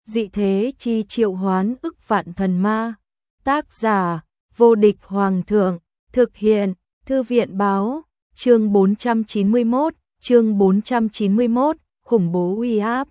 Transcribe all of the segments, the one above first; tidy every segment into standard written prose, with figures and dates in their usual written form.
dị thế chi triệu hoán ức vạn thần ma. Tác giả, vô địch hoàng thượng, thực hiện, thư viện báo, chương 491, khủng bố uy áp.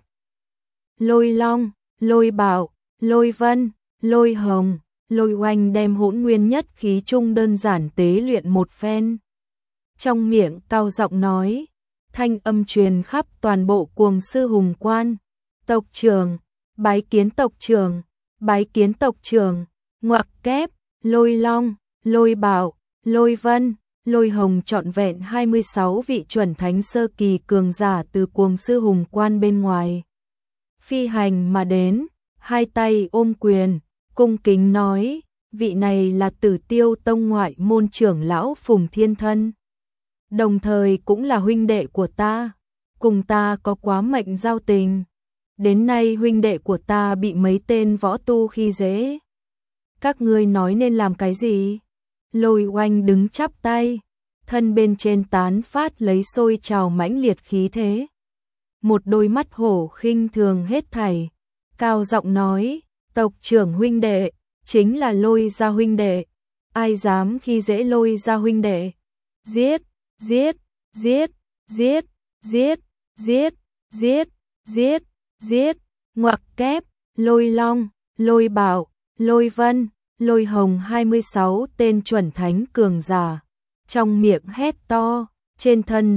Lôi Long, Lôi Bảo, Lôi Vân, Lôi Hồng, Lôi Oanh đem hỗn nguyên nhất khí chung đơn giản tế luyện một phen. Trong miệng cao giọng nói, thanh âm truyền khắp toàn bộ Cuồng Sư Hùng Quan. Tộc trưởng, bái kiến tộc trưởng, bái kiến tộc trưởng. Ngoặc kép, Lôi Long, Lôi Bảo, Lôi Vân, Lôi Hồng trọn vẹn 26 vị chuẩn thánh sơ kỳ cường giả từ Cuồng Sư Hùng Quan bên ngoài phi hành mà đến, hai tay ôm quyền, cung kính nói, vị này là Tử Tiêu Tông ngoại môn trưởng lão Phùng Thiên Thân, đồng thời cũng là huynh đệ của ta, cùng ta có quá mệnh giao tình. Đến nay huynh đệ của ta bị mấy tên võ tu khi dễ. Các ngươi nói nên làm cái gì? Lôi Oanh đứng chắp tay, thân bên trên tán phát lấy sôi trào mãnh liệt khí thế. Một đôi mắt hổ khinh thường hết thảy, cao giọng nói, tộc trưởng huynh đệ, chính là Lôi gia huynh đệ, ai dám khi dễ Lôi gia huynh đệ? Giết, giết, giết, giết, giết, giết, giết, giết, giết, ngoặc kép, Lôi Long, Lôi Bảo, Lôi Vân, Lôi Hồng 26 tên chuẩn thánh cường giả, trong miệng hét to, trên thân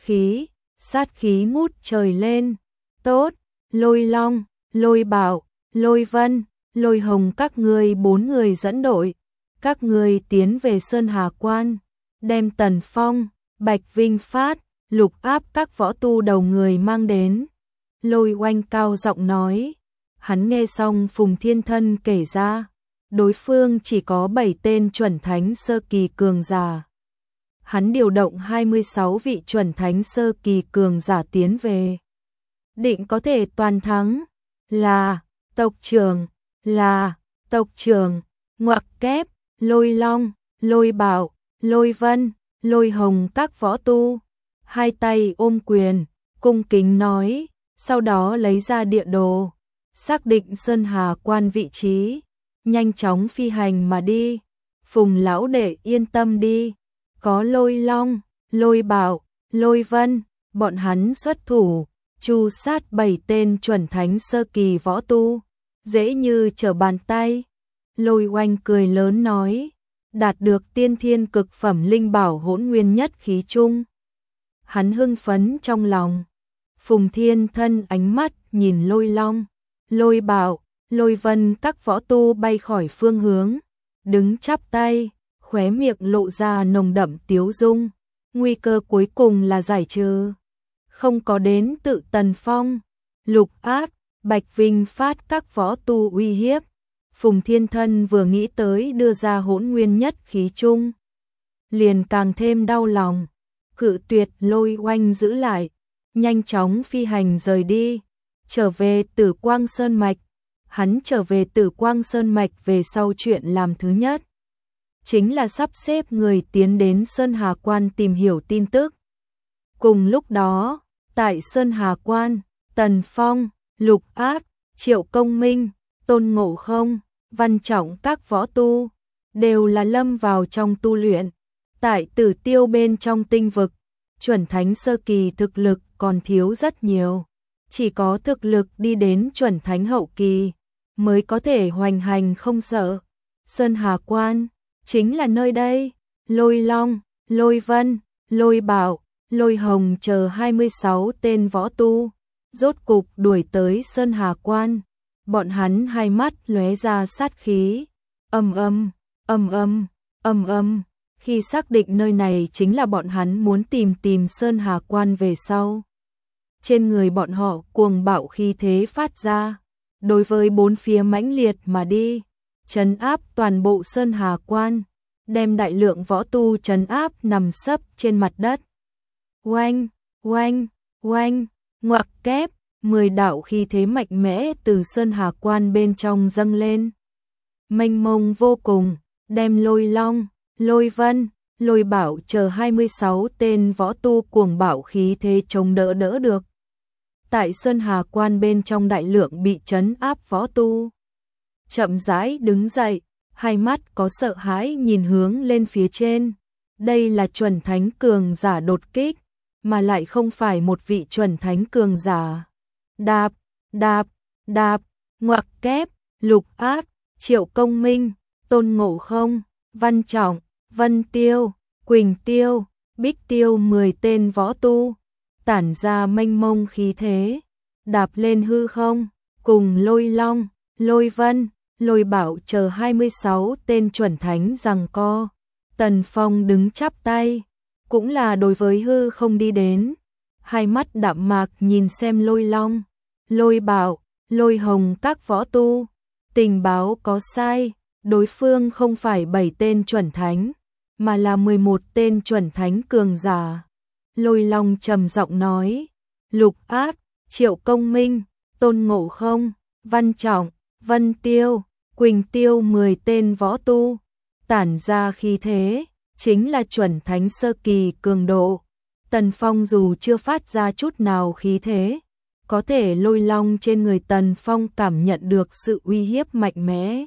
sát khí ngút trời lên. Tốt, Lôi Long, Lôi Bảo, Lôi Vân, Lôi Hồng các ngươi 4 người dẫn đội, các ngươi tiến về Sơn Hà Quan, đem Tần Phong, Bạch Vinh Phát, Lục Áp các võ tu đầu người mang đến. Lôi Oanh cao giọng nói, hắn nghe xong Phùng Thiên Thân kể ra, đối phương chỉ có 7 tên chuẩn thánh sơ kỳ cường giả. Hắn điều động 26 vị chuẩn thánh sơ kỳ cường giả tiến về. Định có thể toàn thắng, là tộc trưởng, ngoặc kép, Lôi Long, Lôi Bảo, Lôi Vân, Lôi Hồng các võ tu, hai tay ôm quyền, cung kính nói, sau đó lấy ra địa đồ, xác định Sơn Hà Quan vị trí, nhanh chóng phi hành mà đi. Phùng lão đệ yên tâm đi, có Lôi Long, Lôi Bảo, Lôi Vân, bọn hắn xuất thủ, tru sát 7 tên chuẩn thánh sơ kỳ võ tu, dễ như trở bàn tay. Lôi Oanh cười lớn nói, đạt được tiên thiên cực phẩm linh bảo hỗn nguyên nhất khí chung. Hắn hưng phấn trong lòng. Phùng Thiên Thân ánh mắt nhìn Lôi Long, Lôi Bảo, Lôi Vân các võ tu bay khỏi phương hướng, đứng chắp tay, khóe miệng lộ ra nồng đậm tiếu dung. Nguy cơ cuối cùng là giải trừ. Không có đến tự Tần Phong, Lục Áp, Bạch Vinh Phát các võ tu uy hiếp. Phùng Thiên Thân vừa nghĩ tới đưa ra hỗn nguyên nhất khí chung, liền càng thêm đau lòng, cự tuyệt Lôi Oanh giữ lại, nhanh chóng phi hành rời đi, trở về Tử Quang Sơn Mạch. Hắn trở về Tử Quang Sơn Mạch về sau chuyện làm thứ nhất chính là sắp xếp người tiến đến Sơn Hà Quan tìm hiểu tin tức. Cùng lúc đó, tại Sơn Hà Quan, Tần Phong, Lục Áp, Triệu Công Minh, Tôn Ngộ Không, Văn Trọng các võ tu đều là lâm vào trong tu luyện. Tại Tử Tiêu bên trong tinh vực, chuẩn thánh sơ kỳ thực lực còn thiếu rất nhiều, chỉ có thực lực đi đến chuẩn thánh hậu kỳ mới có thể hoành hành không sợ. Sơn Hà Quan chính là nơi đây. Lôi Long, Lôi Vân, Lôi Bảo, Lôi Hồng chờ 26 tên võ tu rốt cục đuổi tới Sơn Hà Quan. Bọn hắn hai mắt lóe ra sát khí, ầm ầm. Khi xác định nơi này chính là bọn hắn muốn tìm Sơn Hà Quan về sau, trên người bọn họ cuồng bạo khí thế phát ra, đối với bốn phía mãnh liệt mà đi, trấn áp toàn bộ Sơn Hà Quan, đem đại lượng võ tu trấn áp nằm sấp trên mặt đất. Oanh, oanh, oanh, ngoặc kép, 10 đạo khí thế mạnh mẽ từ Sơn Hà Quan bên trong dâng lên, mênh mông vô cùng, đem Lôi Long, Lôi Vân, Lôi Bảo chờ 26 tên võ tu cuồng bạo khí thế chống đỡ được. Tại Sơn Hà Quan bên trong đại lượng bị trấn áp võ tu. Chậm rãi đứng dậy, hai mắt có sợ hãi nhìn hướng lên phía trên. Đây là chuẩn thánh cường giả đột kích, mà lại không phải một vị chuẩn thánh cường giả. Đạp, đạp, đạp, ngoặc kép, Lục Áp, Triệu Công Minh, Tôn Ngộ Không, Văn Trọng, Vân Tiêu, Quỳnh Tiêu, Bích Tiêu 10 tên võ tu, tản ra mênh mông khí thế, đạp lên hư không, cùng Lôi Long, Lôi Vân, Lôi Bảo chờ 26 tên chuẩn thánh giằng co. Tần Phong đứng chắp tay, cũng là đối với hư không đi đến, hai mắt đạm mạc nhìn xem Lôi Long, Lôi Bảo, Lôi Hồng các võ tu. Tình báo có sai, đối phương không phải 7 tên chuẩn thánh, mà là 11 tên chuẩn thánh cường giả. Lôi Long trầm giọng nói, Lục Áp, Triệu Công Minh, Tôn Ngộ Không, Văn Trọng, Vân Tiêu, Quỳnh Tiêu 10 tên võ tu, tản ra khí thế, chính là chuẩn thánh sơ kỳ cường độ. Tần Phong dù chưa phát ra chút nào khí thế, có thể Lôi Long trên người Tần Phong cảm nhận được sự uy hiếp mạnh mẽ.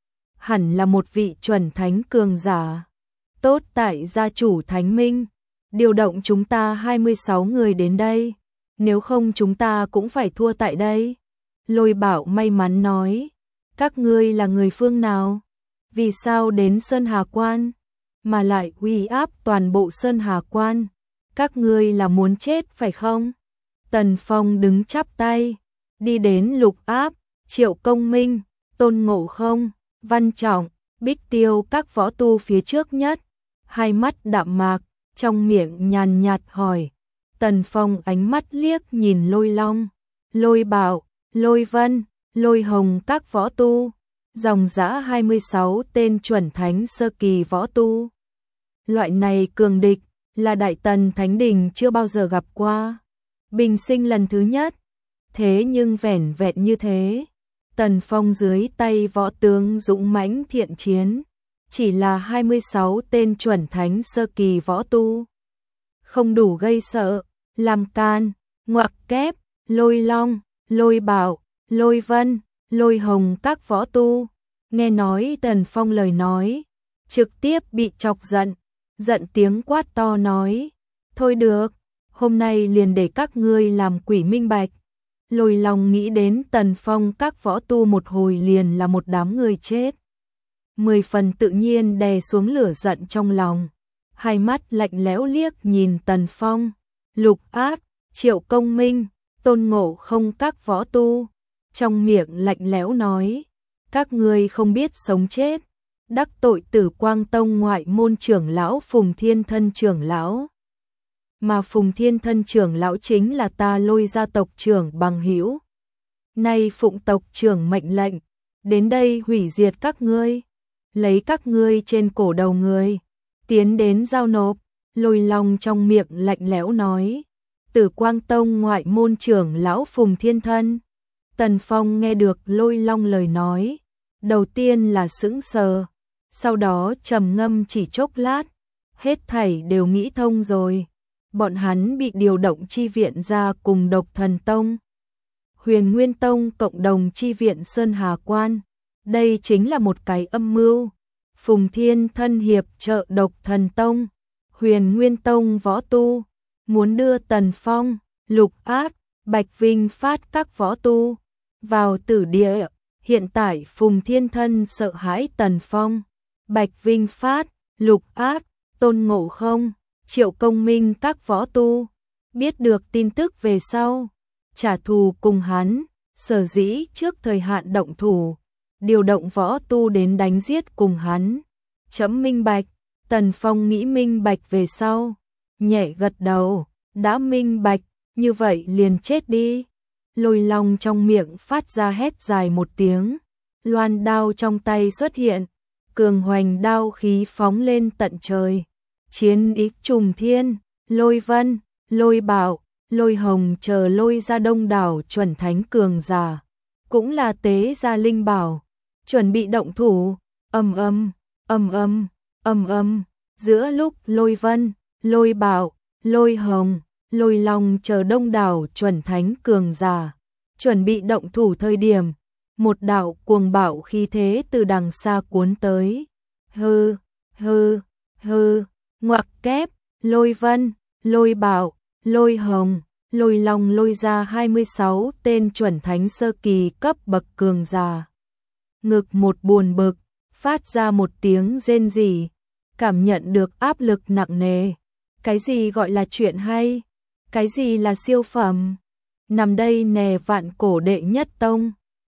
Hẳn là một vị chuẩn thánh cường giả. Tốt tại gia chủ Thánh Minh, điều động chúng ta 26 người đến đây, nếu không chúng ta cũng phải thua tại đây. Lôi Bảo may mắn nói, các ngươi là người phương nào? Vì sao đến Sơn Hà Quan, mà lại uy áp toàn bộ Sơn Hà Quan? Các ngươi là muốn chết phải không? Tần Phong đứng chắp tay, đi đến Lục Áp, Triệu Công Minh, Tôn Ngộ Không, Văn Trọng, Bích Tiêu các võ tu phía trước nhất, hai mắt đạm mạc, trong miệng nhàn nhạt hỏi. Tần Phong ánh mắt liếc nhìn Lôi Long, Lôi Bảo, Lôi Vân, Lôi Hồng các võ tu, dòng dã 26 tên chuẩn thánh sơ kỳ võ tu. Loại này cường địch là Đại Tần Thánh Đình chưa bao giờ gặp qua, bình sinh lần thứ nhất. Thế nhưng vẻn vẹn như thế, Tần Phong dưới tay võ tướng dũng mãnh thiện chiến, chỉ là 26 tên chuẩn thánh sơ kỳ võ tu. Không đủ gây sợ, làm can, ngoặc kép, Lôi Long, Lôi Bảo, Lôi Vân, Lôi Hồng các võ tu. Nghe nói Tần Phong lời nói, trực tiếp bị chọc giận, giận tiếng quát to nói, thôi được, hôm nay liền để các ngươi làm quỷ minh bạch. Lôi Long nghĩ đến Tần Phong các võ tu một hồi liền là một đám người chết. 10 phần tự nhiên đè xuống lửa giận trong lòng, hai mắt lạnh lẽo liếc nhìn Tần Phong, Lục Áp, Triệu Công Minh, Tôn Ngộ Không các võ tu, trong miệng lạnh lẽo nói, các ngươi không biết sống chết, đắc tội Tử Quang Tông ngoại môn trưởng lão Phùng Thiên Thân trưởng lão. Mà Phùng Thiên Thân trưởng lão chính là ta Lôi gia tộc trưởng bằng hữu. Nay phụng tộc trưởng mệnh lệnh, đến đây hủy diệt các ngươi, lấy các ngươi trên cổ đầu người, tiến đến giao nộp. Lôi Long trong miệng lạnh lẽo nói, Tử Quang Tông ngoại môn trưởng lão Phùng Thiên Thân. Tần Phong nghe được Lôi Long lời nói, đầu tiên là sững sờ, sau đó trầm ngâm chỉ chốc lát, hết thảy đều nghĩ thông rồi. Bọn hắn bị điều động chi viện ra cùng Độc Thần Tông, Huyền Nguyên Tông cộng đồng chi viện Sơn Hà Quan. Đây chính là một cái âm mưu. Phùng Thiên Thân hiệp trợ Độc Thần Tông, Huyền Nguyên Tông võ tu, muốn đưa Tần Phong, Lục Áp, Bạch Vinh Phát các võ tu vào tử địa. Hiện tại Phùng Thiên Thân sợ hãi Tần Phong, Bạch Vinh Phát, Lục Áp, Tôn Ngộ Không, Triệu Công Minh các võ tu, biết được tin tức về sau, trả thù cùng hắn, sở dĩ trước thời hạn động thủ, điều động võ tu đến đánh giết cùng hắn. Chấm minh bạch. Tần Phong nghĩ minh bạch về sau, nhẹ gật đầu, đã minh bạch, như vậy liền chết đi. Lôi Long trong miệng phát ra hét dài một tiếng, loan đao trong tay xuất hiện, cường hoành đao khí phóng lên tận trời. Chiến ý trùng thiên, Lôi Vân, Lôi Bảo, Lôi Hồng chờ lôi ra đông đảo chuẩn thánh cường giả, cũng là tế gia linh bảo, chuẩn bị động thủ. Ầm ầm, ầm ầm, ầm ầm. Giữa lúc Lôi Vân, Lôi Bảo, Lôi Hồng, Lôi Long chờ đông đảo chuẩn thánh cường giả, chuẩn bị động thủ thời điểm, một đạo cuồng bạo khí thế từ đằng xa cuốn tới. Hư, hư, hư, ngoặc kép, Lôi Vân, Lôi Bạo, Lôi Hồng, Lôi Long lôi ra 26 tên chuẩn thánh sơ kỳ cấp bậc cường giả. Ngực một buồn bực, phát ra một tiếng rên rỉ, cảm nhận được áp lực nặng nề. Cái gì gọi là chuyện hay? Cái gì là siêu phẩm? Nằm đây nè vạn cổ đệ nhất tông.